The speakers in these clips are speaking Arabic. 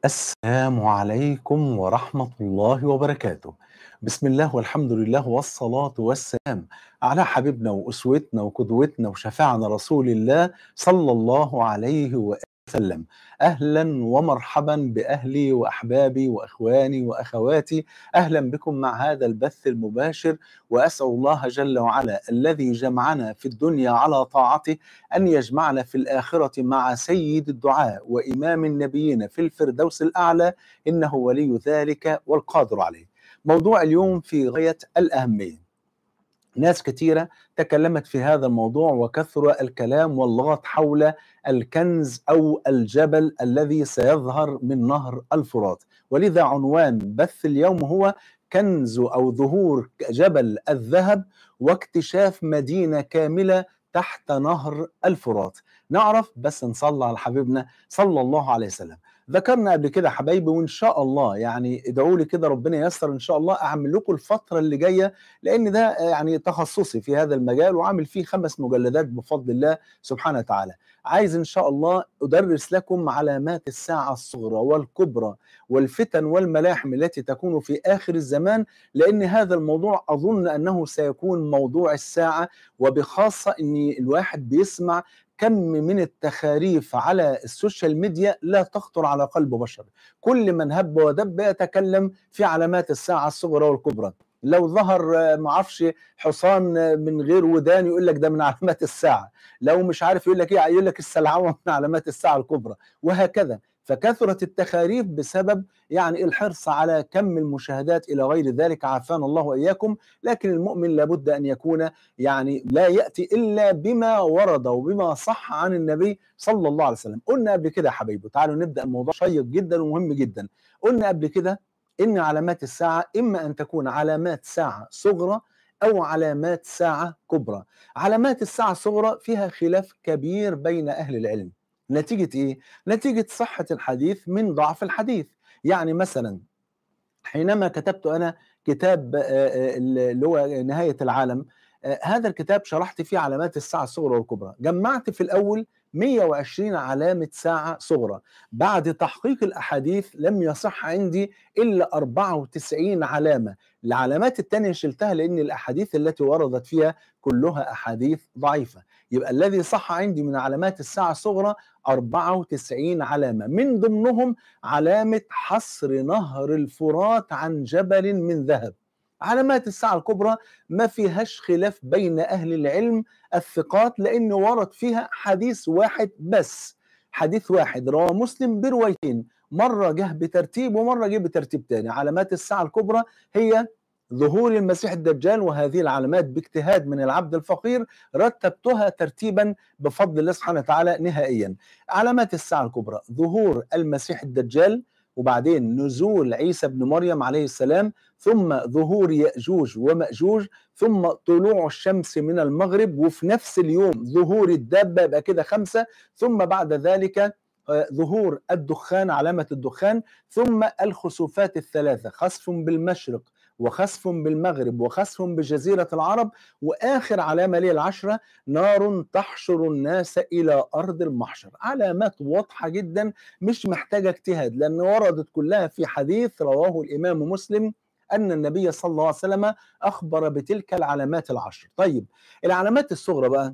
السلام عليكم ورحمة الله وبركاته. بسم الله والحمد لله والصلاة والسلام على حبيبنا وأسوتنا وقدوتنا وشفيعنا رسول الله صلى الله عليه وسلم. أهلا ومرحبا بأهلي وأحبابي وأخواني وأخواتي. أهلا بكم مع هذا البث المباشر، وأسأل الله جل وعلا الذي جمعنا في الدنيا على طاعته أن يجمعنا في الآخرة مع سيد الدعاء وإمام النبيين في الفردوس الأعلى، إنه ولي ذلك والقادر عليه. موضوع اليوم في غاية الأهمية. ناس كتيرة تكلمت في هذا الموضوع وكثر الكلام واللغط حول الكنز أو الجبل الذي سيظهر من نهر الفرات، ولذا عنوان بث اليوم هو كنز أو ظهور جبل الذهب واكتشاف مدينة كاملة تحت نهر الفرات. نعرف بس نصلي على حبيبنا صلى الله عليه وسلم. ذكرنا قبل كده حبايبي، وإن شاء الله يعني ادعوا لي كده ربنا ييسر إن شاء الله أعمل لكم الفترة اللي جاية، لأن ده يعني تخصصي في هذا المجال وعامل فيه 5 مجلدات بفضل الله سبحانه وتعالى. عايز إن شاء الله أدرس لكم علامات الساعة الصغرى والكبرى والفتن والملاحم التي تكون في آخر الزمان، لأن هذا الموضوع أظن أنه سيكون موضوع الساعة، وبخاصة أن الواحد بيسمع كم من التخاريف على السوشيال ميديا لا تخطر على قلب بشر. كل من هب ودب يتكلم في علامات الساعة الصغرى والكبرى. لو ظهر معرفش حصان من غير ودان يقول لك ده من علامات الساعة، لو مش عارف يقول لك ايه يقول لك السلعوة من علامات الساعة الكبرى، وهكذا. فكثرت التخاريف بسبب يعني الحرص على كم المشاهدات إلى غير ذلك، عافانا الله وإياكم. لكن المؤمن لابد أن يكون يعني لا يأتي إلا بما ورد وبما صح عن النبي صلى الله عليه وسلم. قلنا قبل كده يا حبايبي، تعالوا نبدأ الموضوع شيق جدا ومهم جدا. قلنا قبل كده إن علامات الساعة إما أن تكون علامات ساعة صغرى أو علامات ساعة كبرى. علامات الساعة الصغرى فيها خلاف كبير بين أهل العلم. نتيجة إيه؟ نتيجة صحة الحديث من ضعف الحديث. يعني مثلا حينما كتبت أنا كتاب اللي هو نهاية العالم، هذا الكتاب شرحت فيه علامات الساعة الصغرى والكبرى. جمعت في الأول 120 علامة ساعة صغرى. بعد تحقيق الأحاديث لم يصح عندي إلا 94 علامة. العلامات التانية شلتها لأن الأحاديث التي وردت فيها كلها أحاديث ضعيفة. يبقى الذي صح عندي من علامات الساعة الصغرى 94 علامة، من ضمنهم علامة حصر نهر الفرات عن جبل من ذهب. علامات الساعة الكبرى ما فيهاش خلاف بين أهل العلم الثقات، لأن ورد فيها حديث واحد بس. حديث واحد رواه مسلم بروايتين، مرة جه بترتيب ومرة جه بترتيب تاني. علامات الساعة الكبرى هي ظهور المسيح الدجال، وهذه العلامات باجتهاد من العبد الفقير رتبتها ترتيبا بفضل الله سبحانه وتعالى نهائيا. علامات الساعة الكبرى ظهور المسيح الدجال، وبعدين نزول عيسى بن مريم عليه السلام، ثم ظهور يأجوج ومأجوج، ثم طلوع الشمس من المغرب، وفي نفس اليوم ظهور الدابة، يبقى كده 5. ثم بعد ذلك ظهور الدخان، علامة الدخان، ثم الخسوفات الثلاثة، خسف بالمشرق وخسف بالمغرب وخسف بجزيرة العرب، وآخر علامة ليه العشرة نار تحشر الناس إلى أرض المحشر. علامات واضحة جدا مش محتاجة اجتهاد، لأن وردت كلها في حديث رواه الإمام مسلم أن النبي صلى الله عليه وسلم أخبر بتلك العلامات العشر. طيب العلامات الصغرى بقى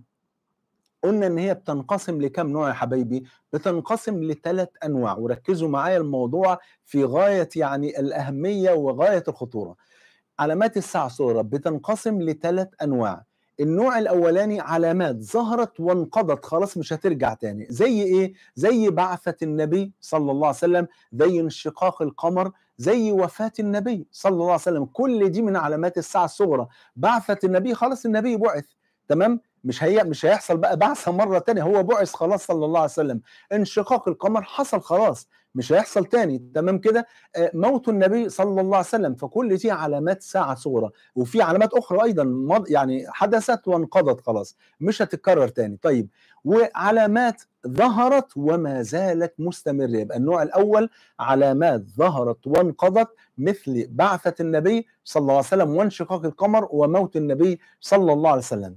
قلنا ان هي بتنقسم لكم نوع يا حبايبي؟ بتنقسم ل3 انواع، وركزوا معايا الموضوع في غايه يعني الاهميه وغايه الخطوره. علامات الساعه الصغرى بتنقسم ل3 انواع. النوع الاولاني علامات ظهرت وانقضت خلاص مش هترجع تاني. زي ايه؟ زي بعثه النبي صلى الله عليه وسلم، زي انشقاق القمر، زي وفاه النبي صلى الله عليه وسلم. كل دي من علامات الساعه الصغرى. بعثه النبي خلاص النبي بعث، تمام، مش هيحصل بقى بعثة مرة تانية، هو بعث خلاص صلى الله عليه وسلم. انشقاق القمر حصل خلاص مش هيحصل تاني، تمام كده. موت النبي صلى الله عليه وسلم. فكل دي علامات ساعة صغرى، وفي علامات أخرى أيضا يعني حدثت وانقضت خلاص مش هتتكرر تاني. طيب وعلامات ظهرت وما زالت مستمرة، يبقى النوع الأول علامات ظهرت وانقضت مثل بعثة النبي صلى الله عليه وسلم وانشقاق القمر وموت النبي صلى الله عليه وسلم.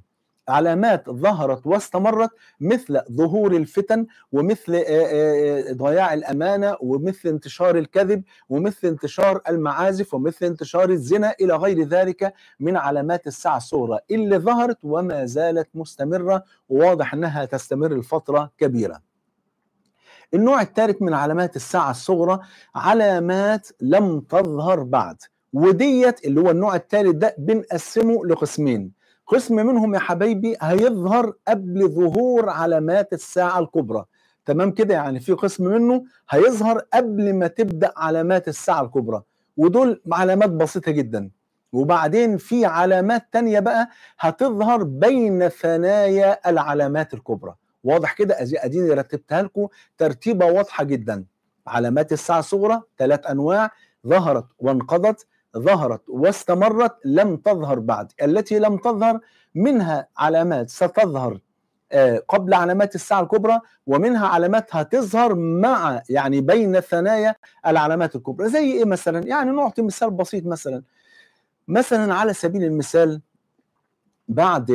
علامات ظهرت واستمرت، مثل ظهور الفتن، ومثل ضياع الأمانة، ومثل انتشار الكذب، ومثل انتشار المعازف، ومثل انتشار الزنا إلى غير ذلك من علامات الساعة الصغرى اللي ظهرت وما زالت مستمرة، وواضح أنها تستمر لفترة كبيرة. النوع الثالث من علامات الساعة الصغرى علامات لم تظهر بعد، وديت اللي هو النوع الثالث ده بنقسمه لقسمين. قسم منهم يا حبايبي هيظهر قبل ظهور علامات الساعة الكبرى، تمام كده؟ يعني في قسم منه هيظهر قبل ما تبدأ علامات الساعة الكبرى، ودول علامات بسيطة جدا. وبعدين في علامات تانية بقى هتظهر بين ثنايا العلامات الكبرى. واضح كده؟ اديني رتبتها لكم ترتيبه واضحه جدا. علامات الساعه الصغرى 3 انواع: ظهرت وانقضت، ظهرت واستمرت، لم تظهر بعد. التي لم تظهر منها علامات ستظهر قبل علامات الساعه الكبرى، ومنها علامات هتظهر مع يعني بين ثنايا العلامات الكبرى. زي ايه مثلا؟ يعني نعطي مثال بسيط. مثلا على سبيل المثال، بعد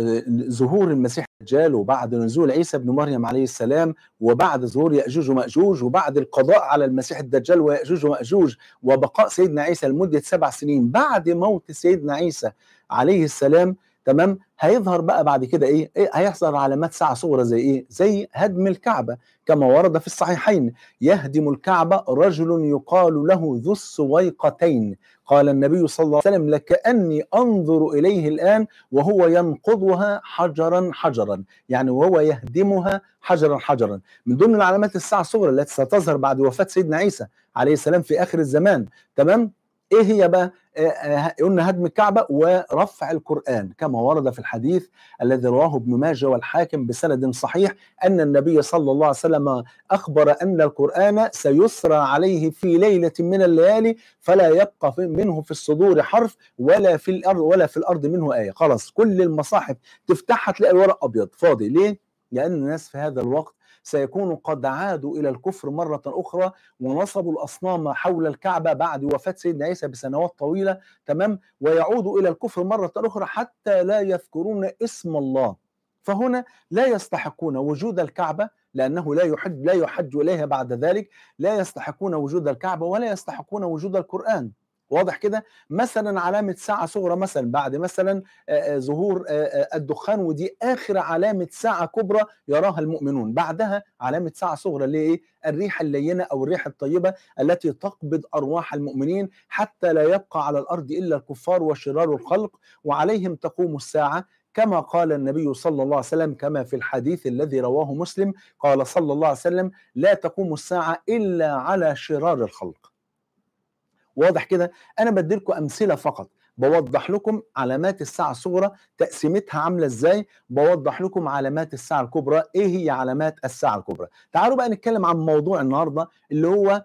ظهور المسيح الدجال، وبعد نزول عيسى ابن مريم عليه السلام، وبعد ظهور يأجوج ومأجوج، وبعد القضاء على المسيح الدجال ويأجوج ومأجوج، وبقاء سيدنا عيسى لمدة 7 سنين بعد موت سيدنا عيسى عليه السلام، تمام؟ هيظهر بقى بعد كده إيه هيحصل علامات ساعة صغرى زي ايه؟ زي هدم الكعبة، كما ورد في الصحيحين: يهدم الكعبة رجل يقال له ذو السويقتين، قال النبي صلى الله عليه وسلم: لكأني أنظر إليه الآن وهو ينقضها حجرا حجرا، يعني وهو يهدمها حجرا حجرا. من ضمن العلامات الساعة الصغرى التي ستظهر بعد وفاة سيدنا عيسى عليه السلام في آخر الزمان، تمام؟ ايه هي بقى؟ قلنا هدم الكعبة ورفع القرآن، كما ورد في الحديث الذي رواه ابن ماجه والحاكم بسند صحيح أن النبي صلى الله عليه وسلم أخبر أن القرآن سيسرى عليه في ليلة من الليالي، فلا يبقى منه في الصدور حرف، ولا في الأرض منه آية. خلاص كل المصاحف تفتحها تلاقي الورق أبيض فاضي. ليه؟ لأن الناس في هذا الوقت سيكونوا قد عادوا إلى الكفر مرة أخرى، ونصبوا الأصنام حول الكعبة بعد وفاة سيدنا عيسى بسنوات طويلة، تمام؟ ويعودوا إلى الكفر مرة أخرى حتى لا يذكرون اسم الله. فهنا لا يستحقون وجود الكعبة، لأنه لا يحج إليها بعد ذلك. لا يستحقون وجود الكعبة ولا يستحقون وجود القرآن. واضح كده؟ مثلا علامة ساعة صغرى مثلا بعد مثلا ظهور الدخان، ودي آخر علامة ساعة كبرى يراها المؤمنون. بعدها علامة ساعة صغرى اللي هي الريح اللينة أو الريح الطيبة التي تقبض أرواح المؤمنين حتى لا يبقى على الأرض إلا الكفار وشرار الخلق، وعليهم تقوم الساعة، كما قال النبي صلى الله عليه وسلم، كما في الحديث الذي رواه مسلم، قال صلى الله عليه وسلم: لا تقوم الساعة إلا على شرار الخلق. واضح كده؟ انا بدي لكم امثله فقط، بوضح لكم علامات الساعه الصغرى تقسيمتها عامله ازاي، بوضح لكم علامات الساعه الكبرى ايه هي علامات الساعه الكبرى. تعالوا بقى نتكلم عن موضوع النهارده اللي هو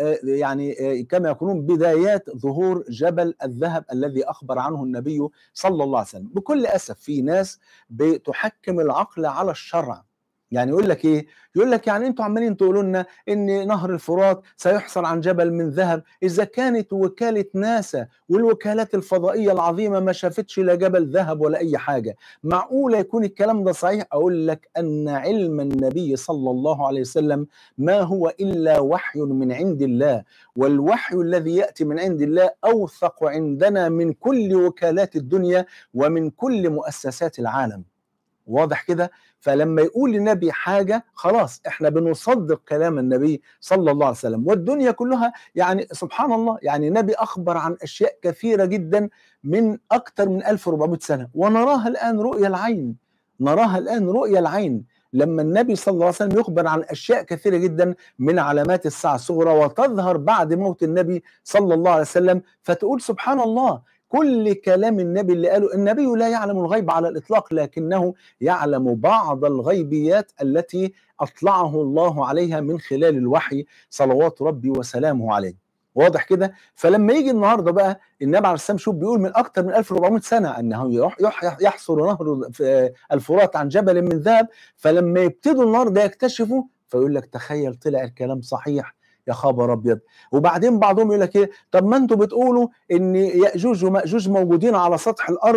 يعني كما يقولون بدايات ظهور جبل الذهب الذي اخبر عنه النبي صلى الله عليه وسلم. بكل اسف في ناس بتحكم العقل على الشرع. يعني يقول لك ايه؟ يقول لك يعني انتوا عمالين تقولوا لنا ان نهر الفرات سيحصل عن جبل من ذهب، اذا كانت وكاله ناسا والوكالات الفضائيه العظيمه ما شافتش لا جبل ذهب ولا اي حاجه، معقوله يكون الكلام ده صحيح؟ اقول لك ان علم النبي صلى الله عليه وسلم ما هو الا وحي من عند الله، والوحي الذي ياتي من عند الله اوثق عندنا من كل وكالات الدنيا ومن كل مؤسسات العالم. واضح كده؟ فلما يقول النبي حاجة خلاص احنا بنصدق كلام النبي صلى الله عليه وسلم. والدنيا كلها يعني سبحان الله، يعني النبي أخبر عن أشياء كثيرة جدا من أكثر من 1400 سنة، ونراها الآن رؤيا العين، نراها الآن رؤيا العين. لما النبي صلى الله عليه وسلم يخبر عن أشياء كثيرة جدا من علامات الساعة الصغرى وتظهر بعد موت النبي صلى الله عليه وسلم، فتقول سبحان الله، كل كلام النبي اللي قاله النبي لا يعلم الغيب على الإطلاق، لكنه يعلم بعض الغيبيات التي أطلعه الله عليها من خلال الوحي صلوات ربي وسلامه عليه. واضح كده؟ فلما يجي النهارده بقى النبي عليه السلام شوف بيقول من اكثر من 1400 سنه انه يحصر نهر الفرات عن جبل من ذهب، فلما يبتدوا النهارده يكتشفوا فيقول لك تخيل طلع الكلام صحيح، يا خبر ابيض. وبعدين بعضهم يقول لك ايه؟ طب ما انتوا بتقولوا ان ياجوج وماجوج موجودين على سطح الارض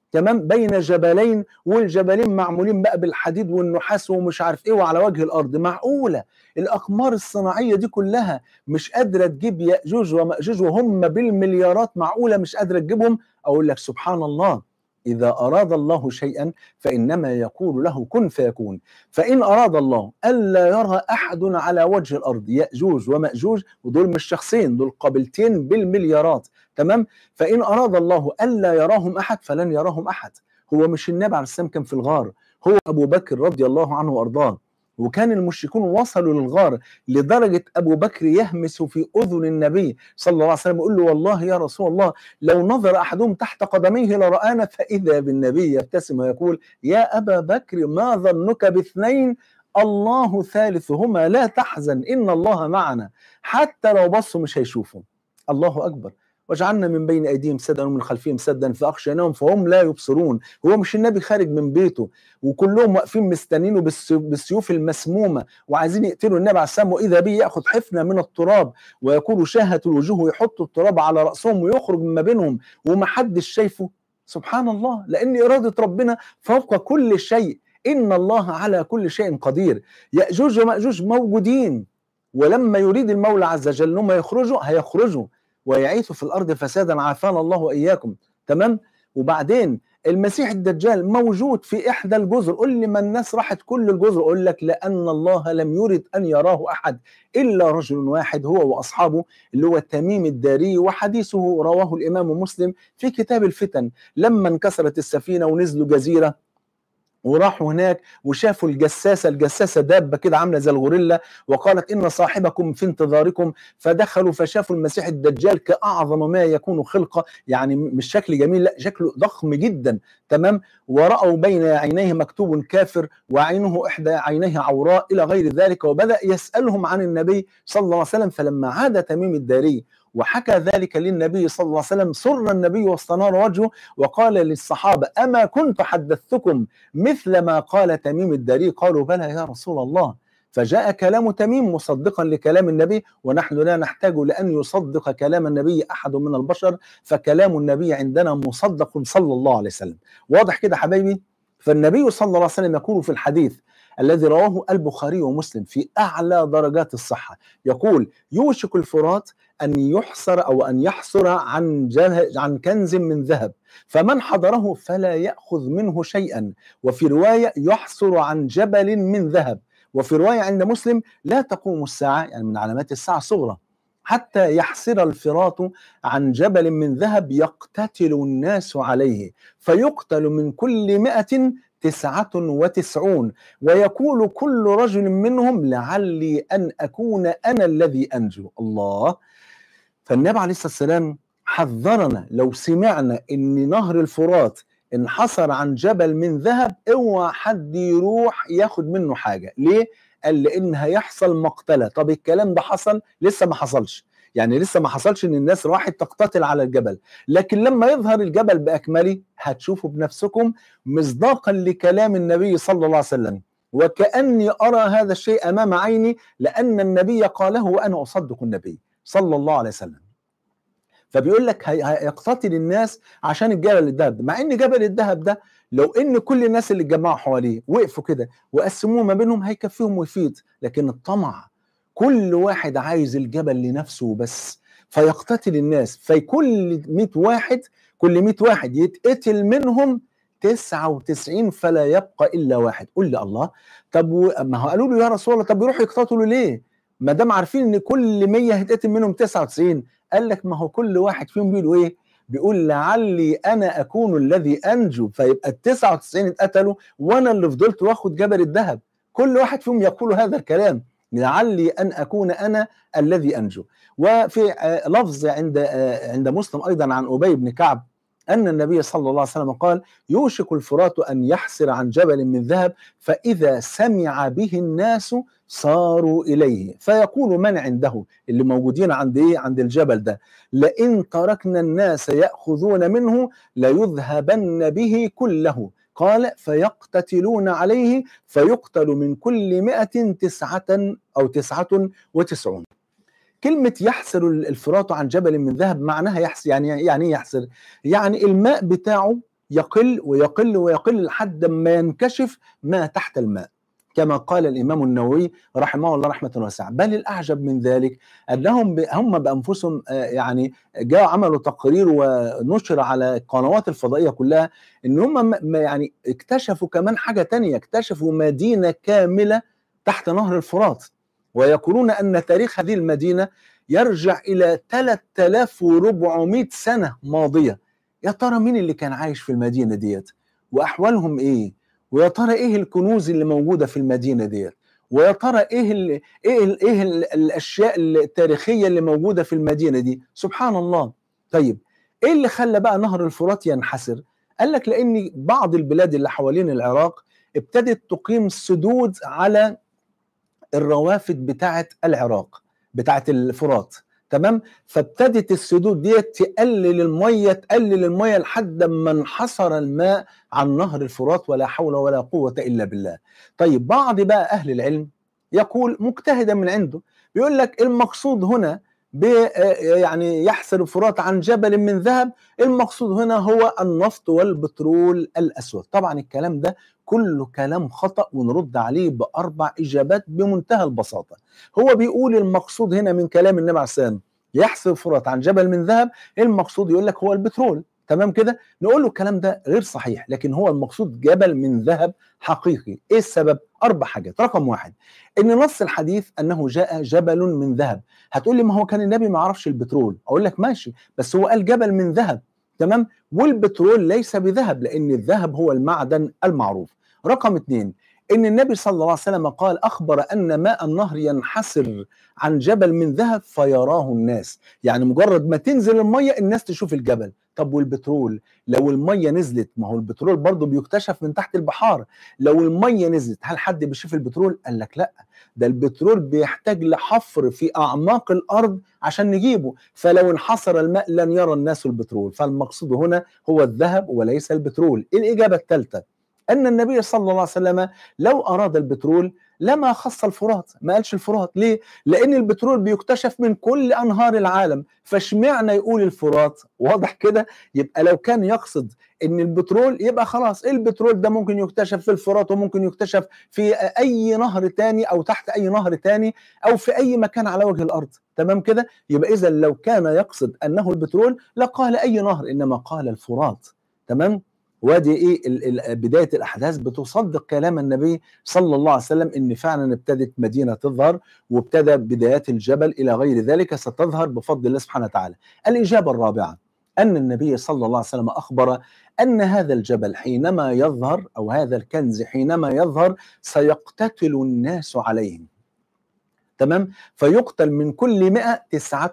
تمام، بين جبلين، والجبلين معمولين بقى بالحديد والنحاس ومش عارف ايه، وعلى وجه الارض. معقوله الاقمار الصناعيه دي كلها مش قادره تجيب ياجوج وماجوج وهم بالمليارات؟ معقوله مش قادره تجيبهم؟ اقول لك سبحان الله، اذا اراد الله شيئا فانما يقول له كن فيكون. فان اراد الله الا يرى احد على وجه الارض ياجوج وماجوج، ودول مش شخصين، دول قبيلتين بالمليارات، تمام؟ فإن أراد الله ألا يراهم أحد فلن يراهم أحد. هو مش النبي عليه السلام كان في الغار، هو أبو بكر رضي الله عنه وأرضاه، وكان المشركون وصلوا للغار لدرجة أبو بكر يهمس في أذن النبي صلى الله عليه وسلم يقول له والله يا رسول الله لو نظر أحدهم تحت قدميه لرآنا، فإذا بالنبي يبتسم ويقول يا أبا بكر ما ظنك باثنين الله ثالثهما لا تحزن إن الله معنا. حتى لو بصوا مش هيشوفوا. الله أكبر. وجعلنا من بين أيديهم سدا ومن خلفهم سدا فأغشيناهم فهم لا يبصرون. هو مش النبي خارج من بيته وكلهم واقفين مستنينه بالسيوف المسمومة وعايزين يقتلوا النبي عليه السلام، وإذا به يأخذ حفنة من التراب ويكون شاهة الوجوه ويحط التراب على رأسهم ويخرج من ما بينهم ومحدش شايفه؟ سبحان الله، لأن إرادة ربنا فوق كل شيء، إن الله على كل شيء قدير. يأجوج ومأجوج موجودين، ولما يريد المولى عز وجل انهم يخرجوا هيخرجوا ويعيثوا في الارض فسادا، عافانا الله واياكم، تمام؟ وبعدين المسيح الدجال موجود في احدى الجزر. قل لي ما الناس راحت كل الجزر؟ اقول لك لان الله لم يرد ان يراه احد الا رجل واحد هو واصحابه، اللي هو تميم الداري، وحديثه رواه الامام مسلم في كتاب الفتن. لما انكسرت السفينه ونزلوا جزيره وراحوا هناك وشافوا الجساسة دابة كده عاملة زي الغوريلا، وقالت إن صاحبكم في انتظاركم. فدخلوا فشافوا المسيح الدجال كأعظم ما يكون خلقة، يعني مش شكل جميل، لا شكله ضخم جدا، تمام؟ ورأوا بين عينيه مكتوب كافر وعينه إحدى عينيه عوراء إلى غير ذلك، وبدأ يسألهم عن النبي صلى الله عليه وسلم. فلما عاد تميم الداري وحكى ذلك للنبي صلى الله عليه وسلم سر النبي واستنار وجهه وقال للصحابة أما كنت حدثتكم مثل ما قال تميم الداري؟ قالوا بلى يا رسول الله. فجاء كلام تميم مصدقا لكلام النبي، ونحن لا نحتاج لأن يصدق كلام النبي أحد من البشر، فكلام النبي عندنا مصدق صلى الله عليه وسلم. واضح كده حبايبي؟ فالنبي صلى الله عليه وسلم يقول في الحديث الذي رواه البخاري ومسلم في أعلى درجات الصحة، يقول يوشك الفرات أن يحصر أو أن يحصر عن كنز من ذهب، فمن حضره فلا يأخذ منه شيئا. وفي رواية يحصر عن جبل من ذهب. وفي رواية عند مسلم لا تقوم الساعة، يعني من علامات الساعة الصغرى، حتى يحصر الفرات عن جبل من ذهب يقتتل الناس عليه، فيقتل من كل 199، ويقول كل رجل منهم لعلي أن أكون أنا الذي أنجو. الله. فالنبي عليه الصلاة والسلام حذرنا لو سمعنا إن نهر الفرات انحصر عن جبل من ذهب اوعى حد يروح ياخد منه حاجة. ليه؟ قال لأن هيحصل مقتلة. طب الكلام ده حصل؟ لسه ما حصلش، يعني لسه ما حصلش ان الناس راحت تقتتل على الجبل، لكن لما يظهر الجبل بأكمله هتشوفوا بنفسكم مصداقا لكلام النبي صلى الله عليه وسلم. وكأني أرى هذا الشيء أمام عيني لأن النبي قاله وأنا أصدق النبي صلى الله عليه وسلم. فبيقول لك هيقتتل الناس عشان الجبل الذهب ده، مع ان جبل الذهب ده لو ان كل الناس اللي اتجمعوا حواليه وقفوا كده وقسموه ما بينهم هيكفيهم ويفيد، لكن الطمع كل واحد عايز الجبل لنفسه بس، فيقتتل الناس. فكل 100 واحد كل 100 واحد يتقتل منهم 99 فلا يبقى الا واحد. قل لي الله، طب ما هو قالوا له يا رسول الله طب يروحوا يقتتلوا ليه؟ ما دام عارفين ان كل 100 هيتقتل منهم 99. قال لك ما هو كل واحد فيهم بيقول ايه؟ بيقول لعلي انا اكون الذي انجو، فيبقى ال 99 اتقتلوا وانا اللي فضلت واخد جبل الذهب. كل واحد فيهم يقول هذا الكلام، لعلي ان اكون انا الذي انجو. وفي لفظ عند مسلم ايضا عن ابي بن كعب أن النبي صلى الله عليه وسلم قال يوشك الفرات أن يحسر عن جبل من ذهب، فإذا سمع به الناس صاروا إليه، فيقول من عنده اللي موجودين عند إيه؟ عند الجبل ده، لئن تركنا الناس يأخذون منه ليذهبن به كله. قال فيقتتلون عليه فيقتل من كل 100 99. كلمة يحسر الفرات عن جبل من ذهب معناها يحسر، يعني ايه يحسر؟ يعني الماء بتاعه يقل ويقل ويقل لحد ما ينكشف ما تحت الماء، كما قال الإمام النووي رحمه الله رحمة واسعة. بل الأعجب من ذلك أنهم هم بأنفسهم يعني جاءوا عملوا تقرير ونشر على القنوات الفضائية كلها، إن هم يعني اكتشفوا كمان حاجة تانية، اكتشفوا مدينة كاملة تحت نهر الفرات، ويقولون أن تاريخ هذه المدينة يرجع إلى 3400 سنة ماضية. يا ترى مين اللي كان عايش في المدينة ديت؟ وأحوالهم إيه؟ ويا ترى ايه الكنوز اللي موجوده في المدينه ديت؟ ويا ترى ايه الاشياء التاريخيه اللي موجوده في المدينه دي؟ سبحان الله. طيب ايه اللي خلى بقى نهر الفرات ينحسر؟ قال لك لان بعض البلاد اللي حوالين العراق ابتدت تقيم سدود على الروافد بتاعه العراق، بتاعه الفرات، تمام؟ فابتدت السدود ديت تقلل الميه لحد ما انحصر الماء عن نهر الفرات، ولا حول ولا قوه الا بالله. طيب بعض بقى اهل العلم يقول مجتهدا من عنده، بيقول لك المقصود هنا يعني يحسر الفرات عن جبل من ذهب، المقصود هنا هو النفط والبترول الاسود. طبعا الكلام ده كله كلام خطأ، ونرد عليه بأربع إجابات بمنتهى البساطة. هو بيقول المقصود هنا من كلام النبي عليه الصلاة والسلام يحسب فرات عن جبل من ذهب، المقصود يقول لك هو البترول، تمام كده؟ نقول له الكلام ده غير صحيح، لكن هو المقصود جبل من ذهب حقيقي. ايه السبب؟ اربع حاجات. رقم واحد، ان نص الحديث انه جاء جبل من ذهب. هتقول لي ما هو كان النبي ما عرفش البترول، اقول لك ماشي، بس هو قال جبل من ذهب، تمام؟ والبترول ليس بذهب، لان الذهب هو المعدن المعروف. رقم اثنين، ان النبي صلى الله عليه وسلم قال اخبر ان ماء النهر ينحسر عن جبل من ذهب فيراه الناس، يعني مجرد ما تنزل الميه الناس تشوف الجبل. طب والبترول؟ لو الميه نزلت، ما هو البترول برضه بيكتشف من تحت البحار، لو الميه نزلت هل حد بيشوف البترول؟ قال لك لا، ده البترول بيحتاج لحفر في اعماق الارض عشان نجيبه، فلو انحصر الماء لن يرى الناس البترول، فالمقصود هنا هو الذهب وليس البترول. الاجابه الثالثه، أن النبي صلى الله عليه وسلم لو أراد البترول لما خص الفرات، ما قالش الفرات. ليه؟ لأن البترول بيكتشف من كل أنهار العالم، فاشمعنى يقول الفرات؟ واضح كده؟ يبقى لو كان يقصد ان البترول يبقى خلاص البترول ده ممكن يكتشف في الفرات، وممكن يكتشف في اي نهر تاني او تحت اي نهر تاني او في اي مكان على وجه الارض، تمام كده؟ يبقى اذا لو كان يقصد انه البترول لقال اي نهر، انما قال الفرات، تمام؟ وادي ايه بدايه الاحداث بتصدق كلام النبي صلى الله عليه وسلم ان فعلا ابتدت مدينه تظهر، وابتدى بدايات الجبل الى غير ذلك ستظهر بفضل الله سبحانه وتعالى. الاجابه الرابعه، ان النبي صلى الله عليه وسلم اخبر ان هذا الجبل حينما يظهر، او هذا الكنز حينما يظهر سيقتتل الناس عليه، تمام؟ فيقتل من كل 100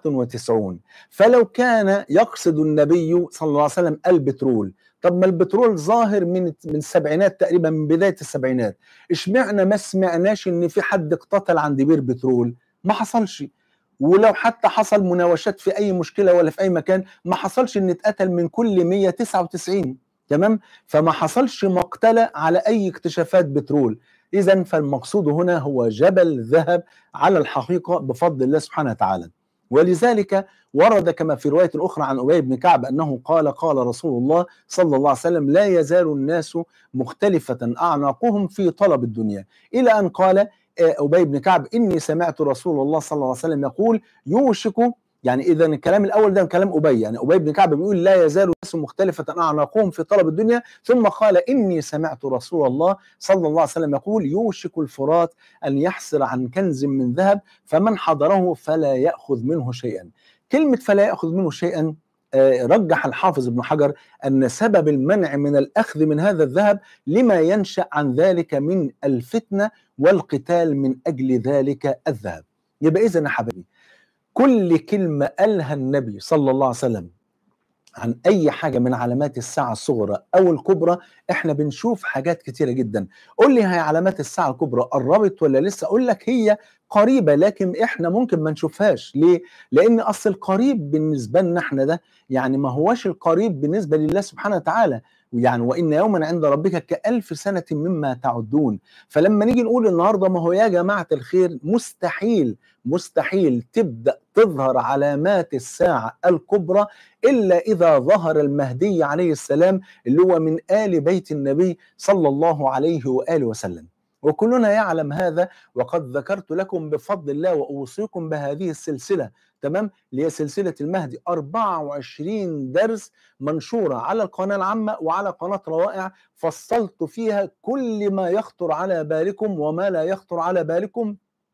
99. فلو كان يقصد النبي صلى الله عليه وسلم البترول، طب ما البترول ظاهر من السبعينات تقريبا، من بدايه السبعينات، اشمعنى ما سمعناش ان في حد اقتتل عند بير بترول؟ ما حصلش. ولو حتى حصل مناوشات في اي مشكله ولا في اي مكان، ما حصلش ان اتقتل من كل 199، تمام؟ فما حصلش مقتله على اي اكتشافات بترول. اذا فالمقصود هنا هو جبل ذهب على الحقيقه بفضل الله سبحانه وتعالى. ولذلك ورد كما في روايه اخرى عن ابي بن كعب انه قال قال رسول الله صلى الله عليه وسلم: لا يزال الناس مختلفه اعناقهم في طلب الدنيا، الى ان قال ابي بن كعب: اني سمعت رسول الله صلى الله عليه وسلم يقول يوشك. يعني اذا الكلام الاول ده كلام ابي، يعني ابي بن كعب بيقول لا يزال الناس مختلفه اعناقهم في طلب الدنيا، ثم قال: اني سمعت رسول الله صلى الله عليه وسلم يقول يوشك الفرات ان يحسر عن كنز من ذهب فمن حضره فلا ياخذ منه شيئا. كلمه فلا ياخذ منه شيئا، رجح الحافظ ابن حجر ان سبب المنع من الاخذ من هذا الذهب لما ينشا عن ذلك من الفتنه والقتال من اجل ذلك الذهب. يبقى اذا يا حبايبي كل كلمه قالها النبي صلى الله عليه وسلم عن اي حاجه من علامات الساعه الصغرى او الكبرى، احنا بنشوف حاجات كتيره جدا. قول لي هي علامات الساعه الكبرى قربت ولا لسه؟ اقول لك هي قريبة، لكن إحنا ممكن ما نشوفهاش. ليه؟ لأن أصل القريب بالنسبة لنا إحنا ده يعني ما هواش القريب بالنسبة لله سبحانه وتعالى. يعني وإن يوما عند ربك كألف سنة مما تعدون. فلما نيجي نقول النهارده ما هو يا جماعة الخير مستحيل تبدأ تظهر علامات الساعة الكبرى إلا إذا ظهر المهدي عليه السلام، اللي هو من آل بيت النبي صلى الله عليه وآله وسلم. وكلنا يعلم هذا، وقد ذكرت لكم بفضل الله وأوصيكم بهذه السلسلة، تمام، اللي هي سلسلة المهدي، 24 درس منشورة على القناة العامة وعلى قناة روائع، فصلت فيها كل ما يخطر على بالكم وما لا يخطر على بالكم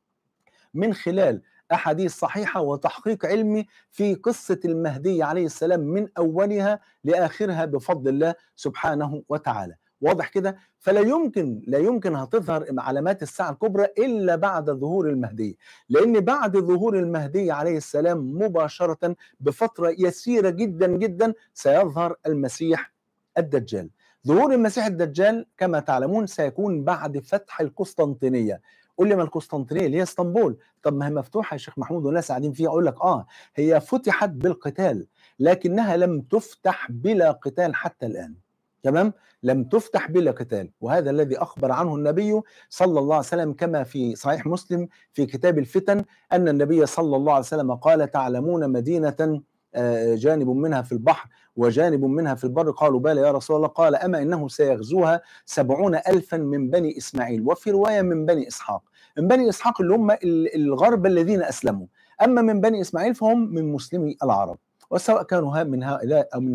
من خلال أحاديث صحيحة وتحقيق علمي في قصة المهدي عليه السلام من أولها لآخرها بفضل الله سبحانه وتعالى. واضح كده؟ لا يمكن هتظهر علامات الساعة الكبرى إلا بعد ظهور المهدي، لأن بعد ظهور المهدي عليه السلام مباشرة بفترة يسيرة جدا جدا سيظهر المسيح الدجال. ظهور المسيح الدجال كما تعلمون سيكون بعد فتح القسطنطينية. قول لي ما القسطنطينية اللي هي اسطنبول، طب ما هي مفتوحة يا شيخ محمود والناس قاعدين فيها. أقول لك هي فتحت بالقتال لكنها لم تفتح بلا قتال حتى الآن. تمام، لم تفتح بلا قتال، وهذا الذي أخبر عنه النبي صلى الله عليه وسلم كما في صحيح مسلم في كتاب الفتن أن النبي صلى الله عليه وسلم قال: تعلمون مدينة جانب منها في البحر وجانب منها في البر؟ قالوا بلى يا رسول الله. قال: أما إنه سيغزوها 70,000 من بني إسماعيل، وفي رواية من بني إسحاق. من بني إسحاق اللي هم الغرب الذين أسلموا، أما من بني إسماعيل فهم من مسلمي العرب، وسواء كانوا من هؤلاء أو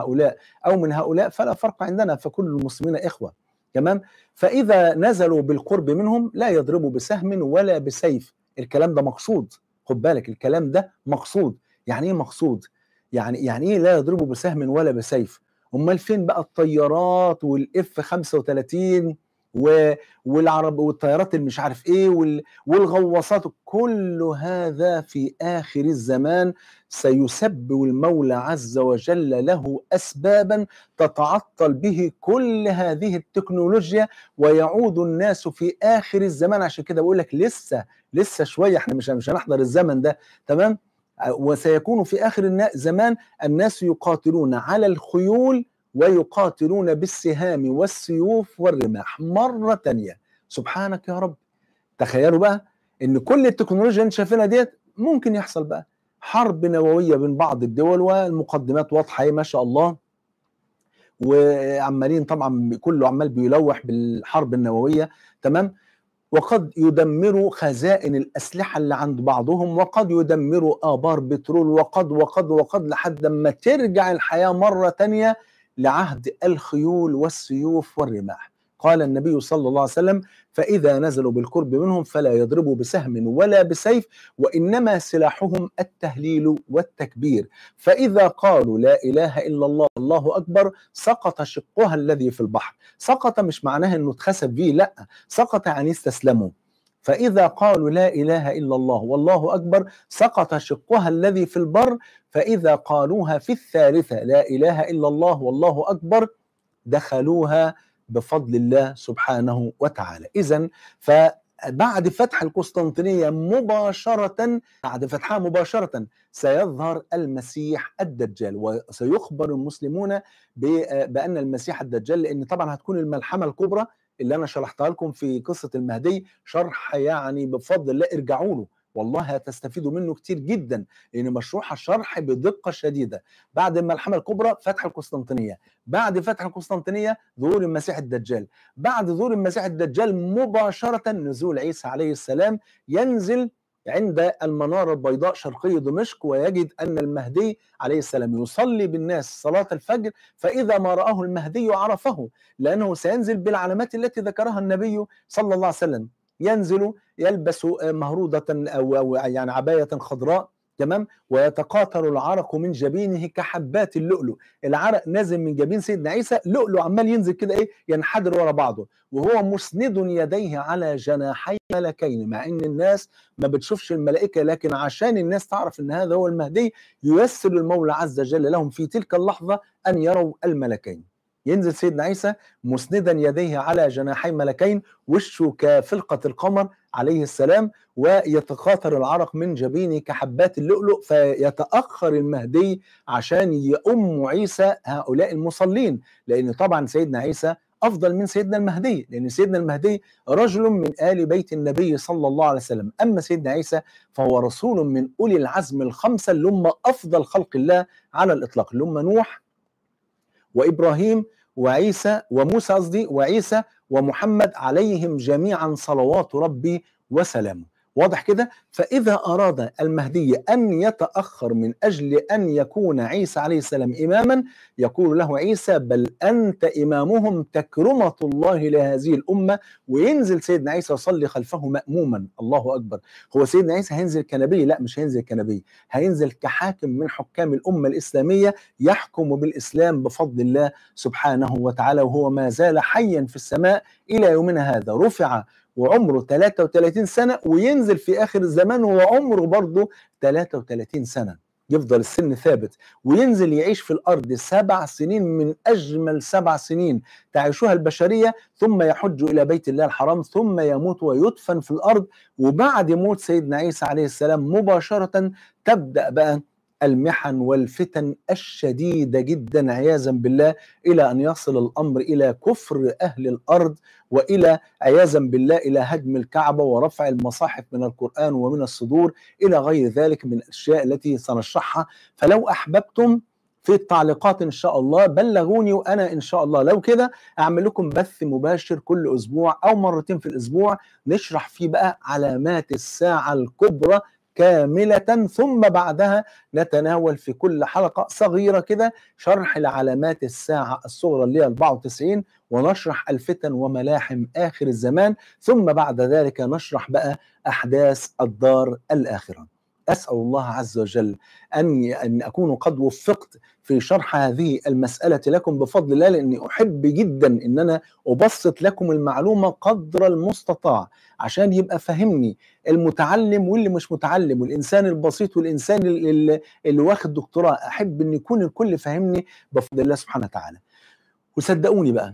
من هؤلاء فلا فرق عندنا، فكل المسلمين إخوة. تمام، فإذا نزلوا بالقرب منهم لا يضربوا بسهم ولا بسيف. الكلام ده مقصود، خد بالك الكلام ده مقصود. يعني ايه مقصود؟ يعني ايه لا يضربوا بسهم ولا بسيف؟ امال فين بقى الطيارات والاف 35 والعرب والطيارات اللي مش عارف ايه والغواصات؟ كل هذا في اخر الزمان سيسبب المولى عز وجل له اسبابا تتعطل به كل هذه التكنولوجيا، ويعود الناس في اخر الزمان. عشان كده بقول لك لسه شويه، احنا مش هنحضر الزمن ده. تمام، وسيكون في آخر الزمان الناس يقاتلون على الخيول ويقاتلون بالسهام والسيوف والرماح مرة تانية. سبحانك يا رب. تخيلوا بقى ان كل التكنولوجيا اللي انت شايفينها ديت ممكن يحصل بقى حرب نووية بين بعض الدول، والمقدمات واضحة ما شاء الله، وعمالين طبعا كله عمال بيلوح بالحرب النووية. تمام، وقد يدمروا خزائن الأسلحة اللي عند بعضهم، وقد يدمروا آبار بترول، وقد لحد ما ترجع الحياة مرة تانية لعهد الخيول والسيوف والرماح. قال النبي صلى الله عليه وسلم: فإذا نزلوا بالقرب منهم فلا يضربوا بسهم ولا بسيف، وإنما سلاحهم التهليل والتكبير، فإذا قالوا لا إله إلا الله الله أكبر سقط شقها الذي في البحر. سقط مش معناها أنه اتخسف به، لا، سقط يعني استسلموا. فإذا قالوا لا إله إلا الله والله أكبر سقط شقها الذي في البر، فإذا قالوها في الثالثة لا إله إلا الله والله أكبر دخلوها بفضل الله سبحانه وتعالى. إذن فبعد فتح القسطنطينية مباشرة، بعد فتحها مباشرة سيظهر المسيح الدجال، وسيخبر المسلمون بأن المسيح الدجال، لأن طبعا هتكون الملحمة الكبرى اللي أنا شرحتها لكم في قصة المهدي شرح يعني بفضل الله ارجعوا له، والله هتستفيدوا منه كتير جدا، لأن مشروح الشرح بدقة شديدة. بعد الملحمة الكبرى فتح القسطنطينية، بعد فتح القسطنطينية ظهور المسيح الدجال، بعد ظهور المسيح الدجال مباشرة نزول عيسى عليه السلام، ينزل عند المنارة البيضاء شرقي دمشق، ويجد أن المهدي عليه السلام يصلي بالناس صلاة الفجر، فإذا ما رآه المهدي عرفه، لأنه سينزل بالعلامات التي ذكرها النبي صلى الله عليه وسلم. ينزل يلبس مهرودة أو يعني عباية خضراء، تمام، ويتقاطر العرق من جبينه كحبات اللؤلؤ. العرق نازل من جبين سيدنا عيسى لؤلؤ عمال ينزل كده ينحدر ورا بعضه، وهو مسند يديه على جناحي ملكين، مع ان الناس ما بتشوفش الملائكة، لكن عشان الناس تعرف ان هذا هو المهدي ييسر المولى عز وجل لهم في تلك اللحظة ان يروا الملكين. ينزل سيدنا عيسى مسندا يديه على جناحي ملكين، وشه كفلقة القمر عليه السلام، ويتقاطر العرق من جبينه كحبات اللؤلؤ، فيتأخر المهدي عشان يؤم عيسى هؤلاء المصلين، لأن طبعا سيدنا عيسى أفضل من سيدنا المهدي، لأن سيدنا المهدي رجل من آل بيت النبي صلى الله عليه وسلم، أما سيدنا عيسى فهو رسول من أولي العزم الخمسة اللي هم أفضل خلق الله على الإطلاق، اللي هم نوح وإبراهيم وعيسى وموسى قصدي وعيسى ومحمد عليهم جميعا صلوات ربي وسلامه. واضح كده؟ فإذا أراد المهدي أن يتأخر من أجل أن يكون عيسى عليه السلام إماما، يقول له عيسى: بل أنت إمامهم، تكرمة الله لهذه الأمة. وينزل سيدنا عيسى يصلي خلفه مأموما. الله أكبر. هو سيدنا عيسى هينزل كنبي؟ لا، مش هينزل كنبي، هينزل كحاكم من حكام الأمة الإسلامية، يحكم بالإسلام بفضل الله سبحانه وتعالى، وهو ما زال حيا في السماء إلى يومنا هذا. رفع وعمره 33 سنة، وينزل في آخر الزمان وعمره برضه 33 سنة، يفضل السن ثابت، وينزل يعيش في الأرض 7 سنين من أجمل 7 سنين تعيشها البشرية، ثم يحج إلى بيت الله الحرام، ثم يموت ويدفن في الأرض. وبعد موت سيدنا عيسى عليه السلام مباشرة تبدأ بقى المحن والفتن الشديدة جدا عياذا بالله، إلى أن يصل الأمر إلى كفر أهل الأرض، وإلى عياذا بالله إلى هدم الكعبة ورفع المصاحف من القرآن ومن الصدور إلى غير ذلك من الأشياء التي سنشرحها. فلو أحببتم في التعليقات إن شاء الله بلغوني، وأنا إن شاء الله لو كده أعمل لكم بث مباشر كل أسبوع أو مرتين في الأسبوع، نشرح فيه بقى علامات الساعة الكبرى كاملة، ثم بعدها نتناول في كل حلقة صغيرة كده شرح لعلامات الساعة الصغرى اللي هي 94، ونشرح الفتن وملاحم آخر الزمان، ثم بعد ذلك نشرح بقى أحداث الدار الآخرة. أسأل الله عز وجل أن أكون قد وفقت في شرح هذه المسألة لكم بفضل الله، لأني أحب جدا أن أنا أبسط لكم المعلومة قدر المستطاع، عشان يبقى فهمني المتعلم واللي مش متعلم، والإنسان البسيط والإنسان اللي واخد دكتوراه. أحب أن يكون الكل فهمني بفضل الله سبحانه وتعالى. وصدقوني بقى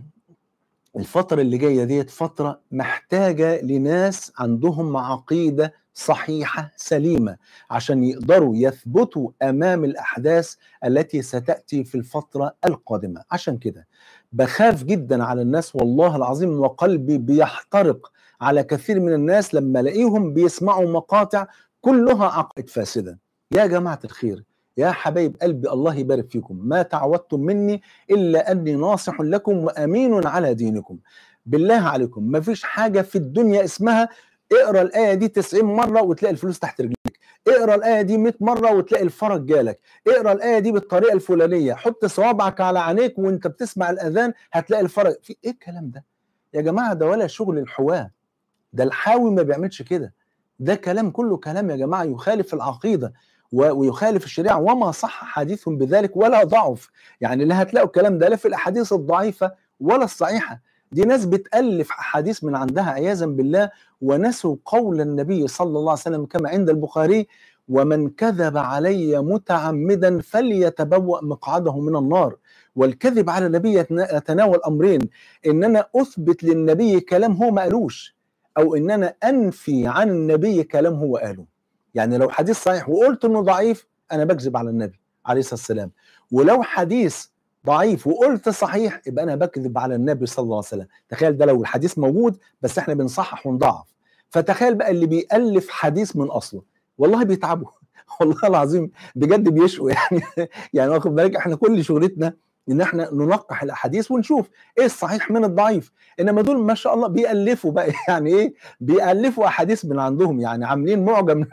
الفترة اللي جاية ديت فترة محتاجة لناس عندهم عقيدة صحيحة سليمة، عشان يقدروا يثبتوا أمام الأحداث التي ستأتي في الفترة القادمة. عشان كده بخاف جدا على الناس، والله العظيم وقلبي بيحترق على كثير من الناس لما الاقيهم بيسمعوا مقاطع كلها عقائد فاسدة. يا جماعة الخير، يا حبايب قلبي، الله يبارك فيكم، ما تعودتم مني إلا أني ناصح لكم وأمين على دينكم. بالله عليكم ما فيش حاجة في الدنيا اسمها اقرأ الآية دي 90 مرة وتلاقي الفلوس تحت رجليك، اقرأ الآية دي 100 مرة وتلاقي الفرج جالك، اقرأ الآية دي بالطريقة الفلانية، حط صوابعك على عينيك وانت بتسمع الأذان هتلاقي الفرج. في ايه الكلام ده يا جماعة؟ ده ولا شغل الحواة، ده الحاوي ما بيعملش كده، ده كلام كله كلام يا جماعة يخالف العقيدة ويخالف الشريعة، وما صح حديث بذلك ولا ضعف. يعني لا هتلاقوا الكلام ده لا في الأحاديث الضعيفة ولا الصحيحة. دي ناس بتألف أحاديث من عندها عياذا بالله، ونسوا قول النبي صلى الله عليه وسلم كما عند البخاري: ومن كذب علي متعمدا فليتبوأ مقعده من النار. والكذب على النبي يتناول أمرين: إن أنا أثبت للنبي كلام هو ما قالوش، أو إن أنا أنفي عن النبي كلام هو قاله. يعني لو حديث صحيح وقلت إنه ضعيف أنا بكذب على النبي عليه الصلاة والسلام، ولو حديث ضعيف وقلت صحيح يبقى أنا بكذب على النبي صلى الله عليه وسلم. تخيل ده لو الحديث موجود بس إحنا بنصحح ونضعف. فتخيل بقى اللي بيألف حديث من أصله، والله بيتعبوا والله العظيم بجد بيشقوا يعني واخد بالك، إحنا كل شغلتنا ان احنا ننقح الاحاديث ونشوف ايه الصحيح من الضعيف، انما دول ما شاء الله بيألفوا بقى يعني ايه، بيألفوا احاديث من عندهم، يعني عاملين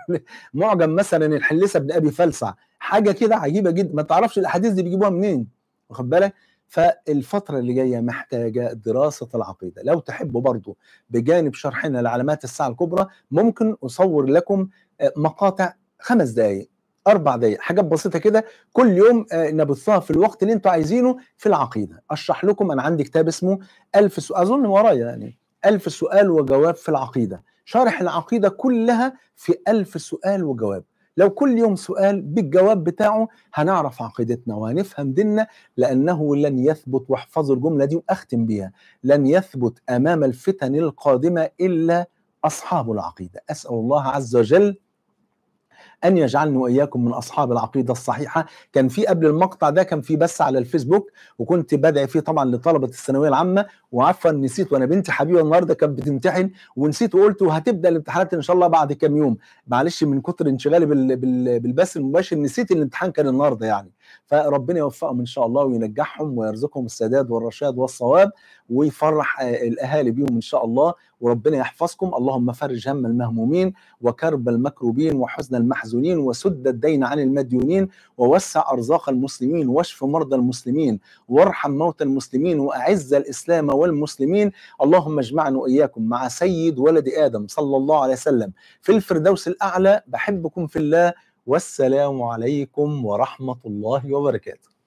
معجم مثلا الحليسه بن ابي فلسع، حاجه كده عجيبه جدا، ما تعرفش الاحاديث دي بيجيبوها منين، واخد بالك. فالفترة اللي جاية محتاجة دراسة العقيدة. لو تحبوا برضو بجانب شرحنا لعلامات الساعة الكبرى ممكن أصور لكم مقاطع 5 دقايق 4 دقايق، حاجات بسيطة كده كل يوم نبثها في الوقت اللي انتوا عايزينه في العقيدة. أشرح لكم، أنا عندي كتاب اسمه 1000 سؤال، أظن ورايا يعني 1000 سؤال وجواب في العقيدة، شارح العقيدة كلها في 1000 سؤال وجواب. لو كل يوم سؤال بالجواب بتاعه هنعرف عقيدتنا وهنفهم ديننا، لأنه لن يثبت، واحفظوا الجملة دي وأختم بيها، لن يثبت أمام الفتن القادمة إلا أصحاب العقيدة. أسأل الله عز وجل أن يجعلني وإياكم من أصحاب العقيدة الصحيحة. كان في قبل المقطع ده كان في بث على الفيسبوك، وكنت بدعي فيه طبعا لطلبة الثانوية العامة، وعفوا نسيت، وأنا بنتي حبيبة النهارده كانت بتمتحن ونسيت، وقلت وهتبدأ الامتحانات إن شاء الله بعد كام يوم، معلش من كتر انشغالي بالبث المباشر نسيت الامتحان كان النهارده يعني. فربنا يوفقهم إن شاء الله وينجحهم ويرزقهم السداد والرشاد والصواب، ويفرح الأهالي بيهم إن شاء الله. وربنا يحفظكم. اللهم فرج هم المهمومين وكرب المكروبين وحزن المحزونين وسد الدين عن المديونين ووسع أرزاق المسلمين واشف مرضى المسلمين وارحم موتى المسلمين وأعز الإسلام والمسلمين. اللهم اجمعنا وإياكم مع سيد ولد آدم صلى الله عليه وسلم في الفردوس الأعلى. بحبكم في الله، والسلام عليكم ورحمة الله وبركاته.